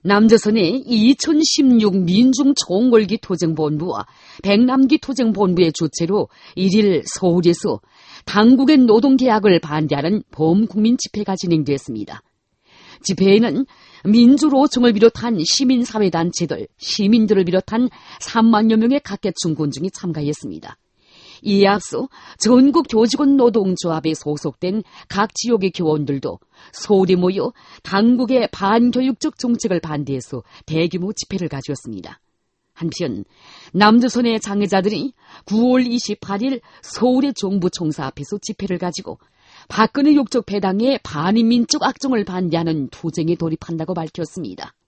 남조선의 2016 민중총궐기 투쟁본부와 백남기 투쟁본부의 주최로 1일 서울에서 당국의 노동계약을 반대하는 범국민 집회가 진행됐습니다. 집회에는 민주노총을 비롯한 시민사회단체들, 시민들을 비롯한 3만여 명의 각계층 군중이 참가했습니다. 이에 앞서 전국 교직원 노동조합에 소속된 각 지역의 교원들도 서울에 모여 당국의 반교육적 정책을 반대해서 대규모 집회를 가졌습니다. 한편 남조선의 장애자들이 9월 28일 서울의 정부총사 앞에서 집회를 가지고 박근혜 욕적 배당의 반인민적 악정을 반대하는 투쟁에 돌입한다고 밝혔습니다.